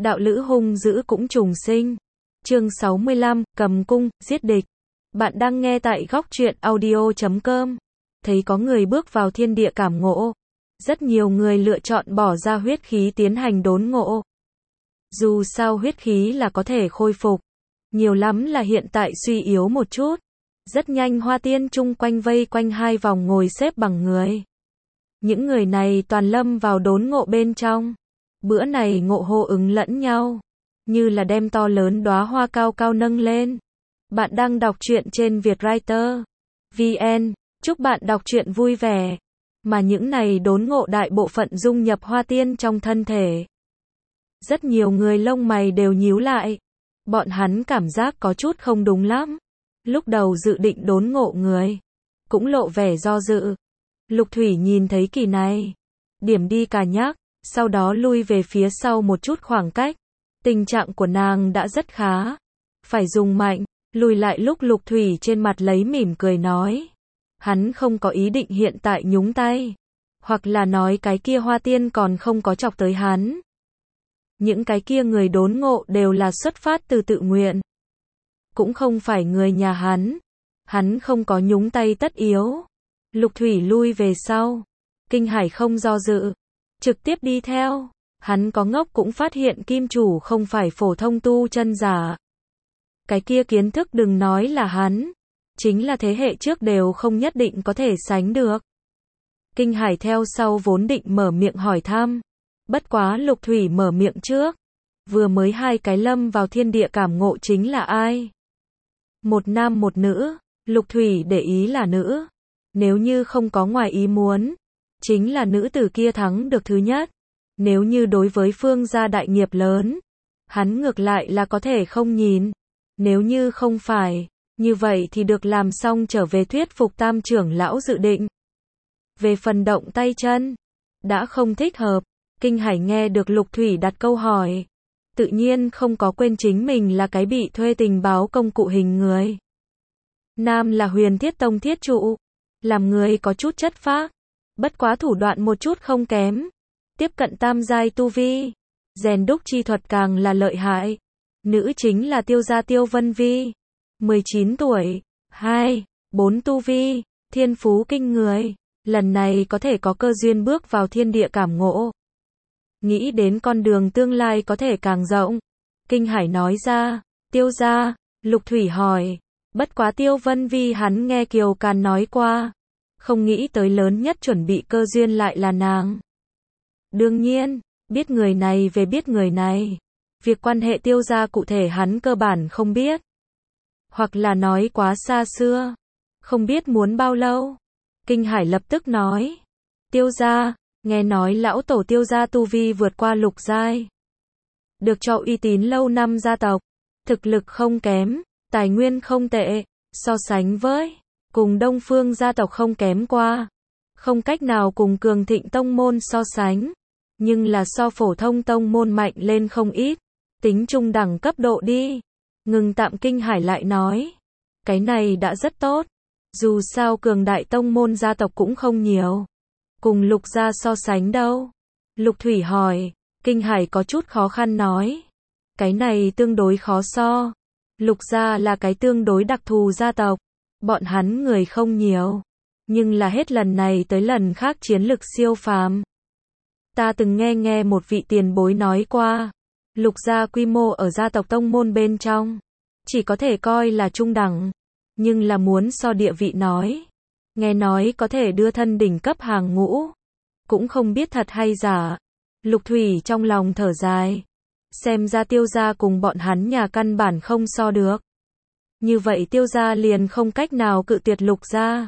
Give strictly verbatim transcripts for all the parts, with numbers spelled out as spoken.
đạo lữ hung dữ cũng trùng sinh. Chương sáu mươi lăm, cầm cung, giết địch. Bạn đang nghe tại góc truyện audio chấm com. Thấy có người bước vào thiên địa cảm ngộ. Rất nhiều người lựa chọn bỏ ra huyết khí tiến hành đốn ngộ. Dù sao huyết khí là có thể khôi phục. Nhiều lắm là hiện tại suy yếu một chút. Rất nhanh hoa tiên chung quanh vây quanh hai vòng ngồi xếp bằng người. Những người này toàn lâm vào đốn ngộ bên trong. Bữa này ngộ hô ứng lẫn nhau. Như là đem to lớn đóa hoa cao cao nâng lên. Bạn đang đọc truyện trên Vietwriter chấm vn. Chúc bạn đọc truyện vui vẻ. Mà những này đốn ngộ đại bộ phận dung nhập hoa tiên trong thân thể. Rất nhiều người lông mày đều nhíu lại. Bọn hắn cảm giác có chút không đúng lắm. Lúc đầu dự định đốn ngộ người. Cũng lộ vẻ do dự. Lục Thủy nhìn thấy kỳ này. Điểm đi cà nhắc. Sau đó lui về phía sau một chút khoảng cách. Tình trạng của nàng đã rất khá. Phải dùng mạnh. Lùi lại lúc Lục Thủy trên mặt lấy mỉm cười nói. Hắn không có ý định hiện tại nhúng tay. Hoặc là nói cái kia hoa tiên còn không có chọc tới hắn. Những cái kia người đốn ngộ đều là xuất phát từ tự nguyện. Cũng không phải người nhà hắn. Hắn không có nhúng tay tất yếu. Lục Thủy lui về sau. Kinh Hải không do dự. Trực tiếp đi theo. Hắn có ngốc cũng phát hiện kim chủ không phải phổ thông tu chân giả. Cái kia kiến thức đừng nói là hắn. Chính là thế hệ trước đều không nhất định có thể sánh được. Kinh Hải theo sau vốn định mở miệng hỏi thăm. Bất quá Lục Thủy mở miệng trước. Vừa mới hai cái lâm vào thiên địa cảm ngộ chính là ai? Một nam một nữ. Lục Thủy để ý là nữ. Nếu như không có ngoài ý muốn. Chính là nữ tử kia thắng được thứ nhất. Nếu như đối với Phương gia đại nghiệp lớn. Hắn ngược lại là có thể không nhìn. Nếu như không phải. Như vậy thì được làm xong trở về thuyết phục tam trưởng lão dự định. Về phần động tay chân. Đã không thích hợp. Kinh Hải nghe được Lục Thủy đặt câu hỏi. Tự nhiên không có quên chính mình là cái bị thuê tình báo công cụ hình người. Nam là Huyền Thiết Tông thiết trụ. Làm người có chút chất phác. Bất quá thủ đoạn một chút không kém. Tiếp cận tam giai tu vi. Rèn đúc chi thuật càng là lợi hại. Nữ chính là Tiêu gia Tiêu Vân Vi. mười chín tuổi. hai, bốn tu vi. Thiên phú kinh người. Lần này có thể có cơ duyên bước vào thiên địa cảm ngộ. Nghĩ đến con đường tương lai có thể càng rộng. Kinh Hải nói ra. Tiêu gia. Lục Thủy hỏi. Bất quá Tiêu Vân Vi hắn nghe Kiều Càn nói qua. Không nghĩ tới lớn nhất chuẩn bị cơ duyên lại là nàng. Đương nhiên, biết người này về biết người này. Việc quan hệ Tiêu gia cụ thể hắn cơ bản không biết. Hoặc là nói quá xa xưa. Không biết muốn bao lâu. Kinh Hải lập tức nói. Tiêu gia, nghe nói lão tổ Tiêu gia tu vi vượt qua lục giai. Được cho uy tín lâu năm gia tộc. Thực lực không kém, tài nguyên không tệ. So sánh với, cùng Đông Phương gia tộc không kém qua. Không cách nào cùng cường thịnh tông môn so sánh. Nhưng là so phổ thông tông môn mạnh lên không ít. Tính trung đẳng cấp độ đi. Ngừng tạm Kinh Hải lại nói. Cái này đã rất tốt. Dù sao cường đại tông môn gia tộc cũng không nhiều. Cùng Lục gia so sánh đâu? Lục Thủy hỏi. Kinh Hải có chút khó khăn nói. Cái này tương đối khó so. Lục gia là cái tương đối đặc thù gia tộc. Bọn hắn người không nhiều. Nhưng là hết lần này tới lần khác chiến lực siêu phàm. Ta từng nghe nghe một vị tiền bối nói qua. Lục gia quy mô ở gia tộc tông môn bên trong. Chỉ có thể coi là trung đẳng. Nhưng là muốn so địa vị nói. Nghe nói có thể đưa thân đỉnh cấp hàng ngũ. Cũng không biết thật hay giả. Lục Thủy trong lòng thở dài. Xem ra Tiêu gia cùng bọn hắn nhà căn bản không so được. Như vậy Tiêu gia liền không cách nào cự tuyệt Lục gia.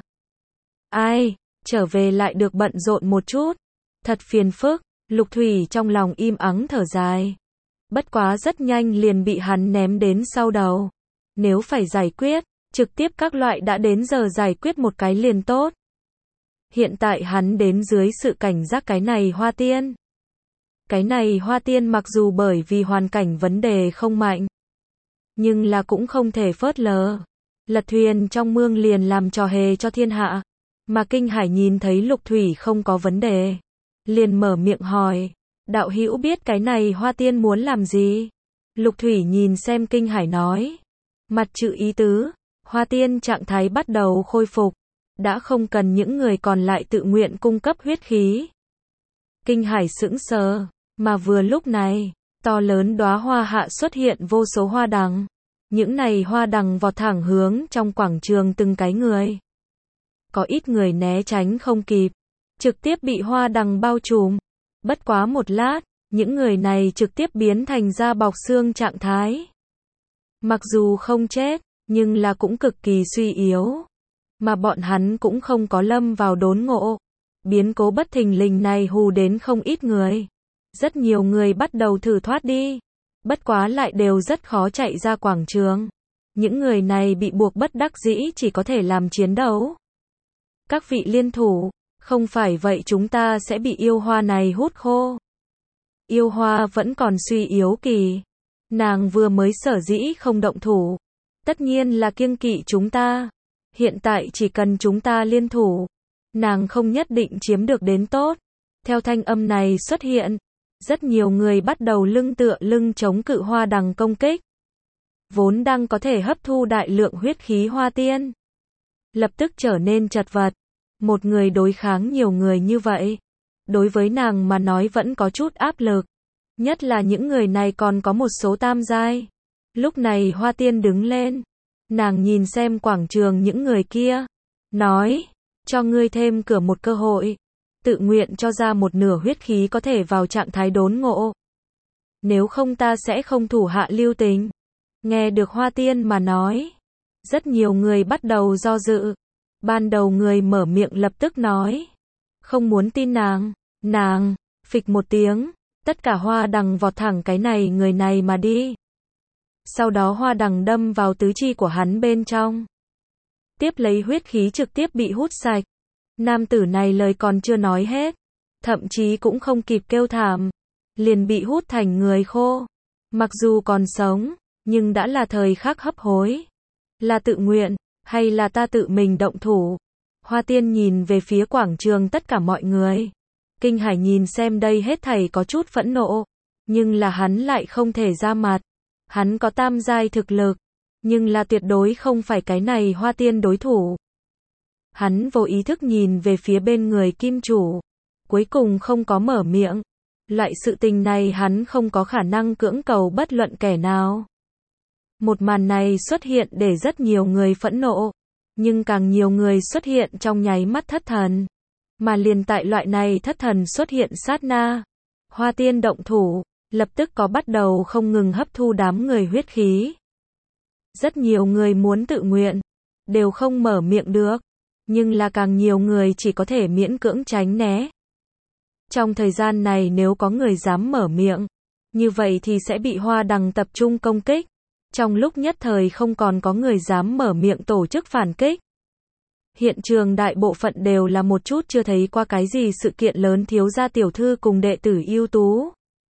Ai, trở về lại được bận rộn một chút. Thật phiền phức. Lục Thủy trong lòng im ắng thở dài. Bất quá rất nhanh liền bị hắn ném đến sau đầu. Nếu phải giải quyết, trực tiếp các loại đã đến giờ giải quyết một cái liền tốt. Hiện tại hắn đến dưới sự cảnh giác cái này hoa tiên. Cái này hoa tiên mặc dù bởi vì hoàn cảnh vấn đề không mạnh. Nhưng là cũng không thể phớt lờ. Lật thuyền trong mương liền làm trò hề cho thiên hạ. Mà Kinh Hải nhìn thấy Lục Thủy không có vấn đề. Liền mở miệng hỏi. Đạo hữu biết cái này Hoa Tiên muốn làm gì? Lục Thủy nhìn xem Kinh Hải nói. Mặt chữ ý tứ, Hoa Tiên trạng thái bắt đầu khôi phục, đã không cần những người còn lại tự nguyện cung cấp huyết khí. Kinh Hải sững sờ, mà vừa lúc này, to lớn đóa hoa hạ xuất hiện vô số hoa đằng. Những này hoa đằng vọt thẳng hướng trong quảng trường từng cái người. Có ít người né tránh không kịp, trực tiếp bị hoa đằng bao trùm. Bất quá một lát, những người này trực tiếp biến thành da bọc xương trạng thái. Mặc dù không chết, nhưng là cũng cực kỳ suy yếu. Mà bọn hắn cũng không có lâm vào đốn ngộ. Biến cố bất thình lình này hù đến không ít người. Rất nhiều người bắt đầu thử thoát đi. Bất quá lại đều rất khó chạy ra quảng trường. Những người này bị buộc bất đắc dĩ chỉ có thể làm chiến đấu. Các vị liên thủ, không phải vậy chúng ta sẽ bị yêu hoa này hút khô. Yêu hoa vẫn còn suy yếu kỳ. Nàng vừa mới sở dĩ không động thủ. Tất nhiên là kiêng kỵ chúng ta. Hiện tại chỉ cần chúng ta liên thủ, nàng không nhất định chiếm được đến tốt. Theo thanh âm này xuất hiện, rất nhiều người bắt đầu lưng tựa lưng chống cự hoa đằng công kích. Vốn đang có thể hấp thu đại lượng huyết khí Hoa Tiên, lập tức trở nên chật vật. Một người đối kháng nhiều người như vậy, đối với nàng mà nói vẫn có chút áp lực. Nhất là những người này còn có một số tam giai. Lúc này Hoa Tiên đứng lên. Nàng nhìn xem quảng trường những người kia. Nói, cho ngươi thêm cửa một cơ hội. Tự nguyện cho ra một nửa huyết khí có thể vào trạng thái đốn ngộ. Nếu không ta sẽ không thủ hạ lưu tình. Nghe được Hoa Tiên mà nói. Rất nhiều người bắt đầu do dự. Ban đầu người mở miệng lập tức nói. Không muốn tin nàng. Nàng, phịch một tiếng. Tất cả hoa đằng vọt thẳng cái này người này mà đi. Sau đó hoa đằng đâm vào tứ chi của hắn bên trong. Tiếp lấy huyết khí trực tiếp bị hút sạch. Nam tử này lời còn chưa nói hết. Thậm chí cũng không kịp kêu thảm. Liền bị hút thành người khô. Mặc dù còn sống, nhưng đã là thời khắc hấp hối. Là tự nguyện, hay là ta tự mình động thủ? Hoa Tiên nhìn về phía quảng trường tất cả mọi người. Kinh Hải nhìn xem đây hết thảy có chút phẫn nộ. Nhưng là hắn lại không thể ra mặt. Hắn có tam giai thực lực. Nhưng là tuyệt đối không phải cái này Hoa Tiên đối thủ. Hắn vô ý thức nhìn về phía bên người kim chủ. Cuối cùng không có mở miệng. Loại sự tình này hắn không có khả năng cưỡng cầu bất luận kẻ nào. Một màn này xuất hiện để rất nhiều người phẫn nộ. Nhưng càng nhiều người xuất hiện trong nháy mắt thất thần. Mà liền tại loại này thất thần xuất hiện sát na. Hoa Tiên động thủ, lập tức có bắt đầu không ngừng hấp thu đám người huyết khí. Rất nhiều người muốn tự nguyện, đều không mở miệng được. Nhưng là càng nhiều người chỉ có thể miễn cưỡng tránh né. Trong thời gian này nếu có người dám mở miệng, như vậy thì sẽ bị hoa đằng tập trung công kích. Trong lúc nhất thời không còn có người dám mở miệng tổ chức phản kích. Hiện trường đại bộ phận đều là một chút chưa thấy qua cái gì sự kiện lớn thiếu gia tiểu thư cùng đệ tử ưu tú.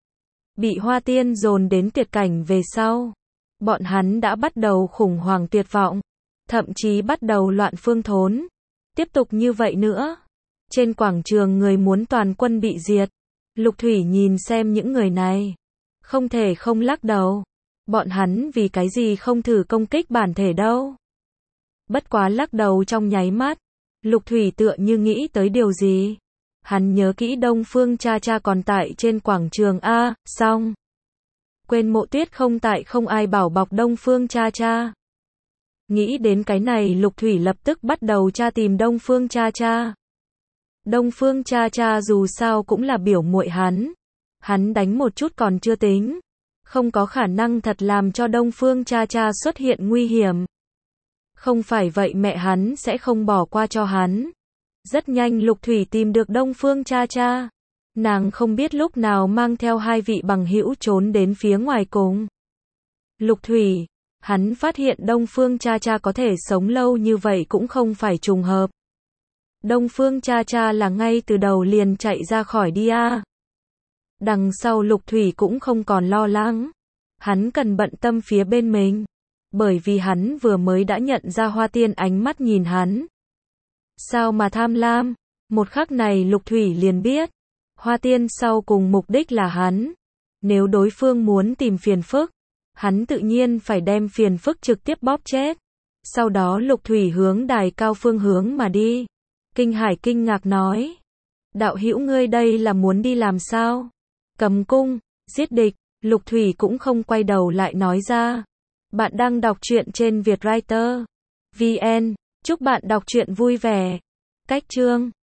Bị Hoa Tiên dồn đến tuyệt cảnh về sau. Bọn hắn đã bắt đầu khủng hoảng tuyệt vọng. Thậm chí bắt đầu loạn phương thốn. Tiếp tục như vậy nữa. Trên quảng trường người muốn toàn quân bị diệt. Lục Thủy nhìn xem những người này. Không thể không lắc đầu. Bọn hắn vì cái gì không thử công kích bản thể đâu. Bất quá lắc đầu trong nháy mắt. Lục Thủy tựa như nghĩ tới điều gì. Hắn nhớ kỹ Đông Phương cha cha còn tại trên quảng trường A, xong. Quên Mộ Tuyết không tại không ai bảo bọc Đông Phương cha cha. Nghĩ đến cái này Lục Thủy lập tức bắt đầu tra tìm Đông Phương cha cha. Đông Phương cha cha dù sao cũng là biểu muội hắn. Hắn đánh một chút còn chưa tính. Không có khả năng thật làm cho Đông Phương cha cha xuất hiện nguy hiểm. Không phải vậy mẹ hắn sẽ không bỏ qua cho hắn. Rất nhanh Lục Thủy tìm được Đông Phương cha cha. Nàng không biết lúc nào mang theo hai vị bằng hữu trốn đến phía ngoài cùng. Lục Thủy, hắn phát hiện Đông Phương cha cha có thể sống lâu như vậy cũng không phải trùng hợp. Đông Phương cha cha là ngay từ đầu liền chạy ra khỏi đi a. Đằng sau Lục Thủy cũng không còn lo lắng. Hắn cần bận tâm phía bên mình. Bởi vì hắn vừa mới đã nhận ra Hoa Tiên ánh mắt nhìn hắn. Sao mà tham lam? Một khắc này Lục Thủy liền biết. Hoa Tiên sau cùng mục đích là hắn. Nếu đối phương muốn tìm phiền phức, hắn tự nhiên phải đem phiền phức trực tiếp bóp chết. Sau đó Lục Thủy hướng đài cao phương hướng mà đi. Kinh Hải kinh ngạc nói. Đạo hữu ngươi đây là muốn đi làm sao? Cầm cung, giết địch. Lục Thủy cũng không quay đầu lại nói ra. Bạn đang đọc truyện trên Vietwriter. vê en. Chúc bạn đọc truyện vui vẻ. Cách chương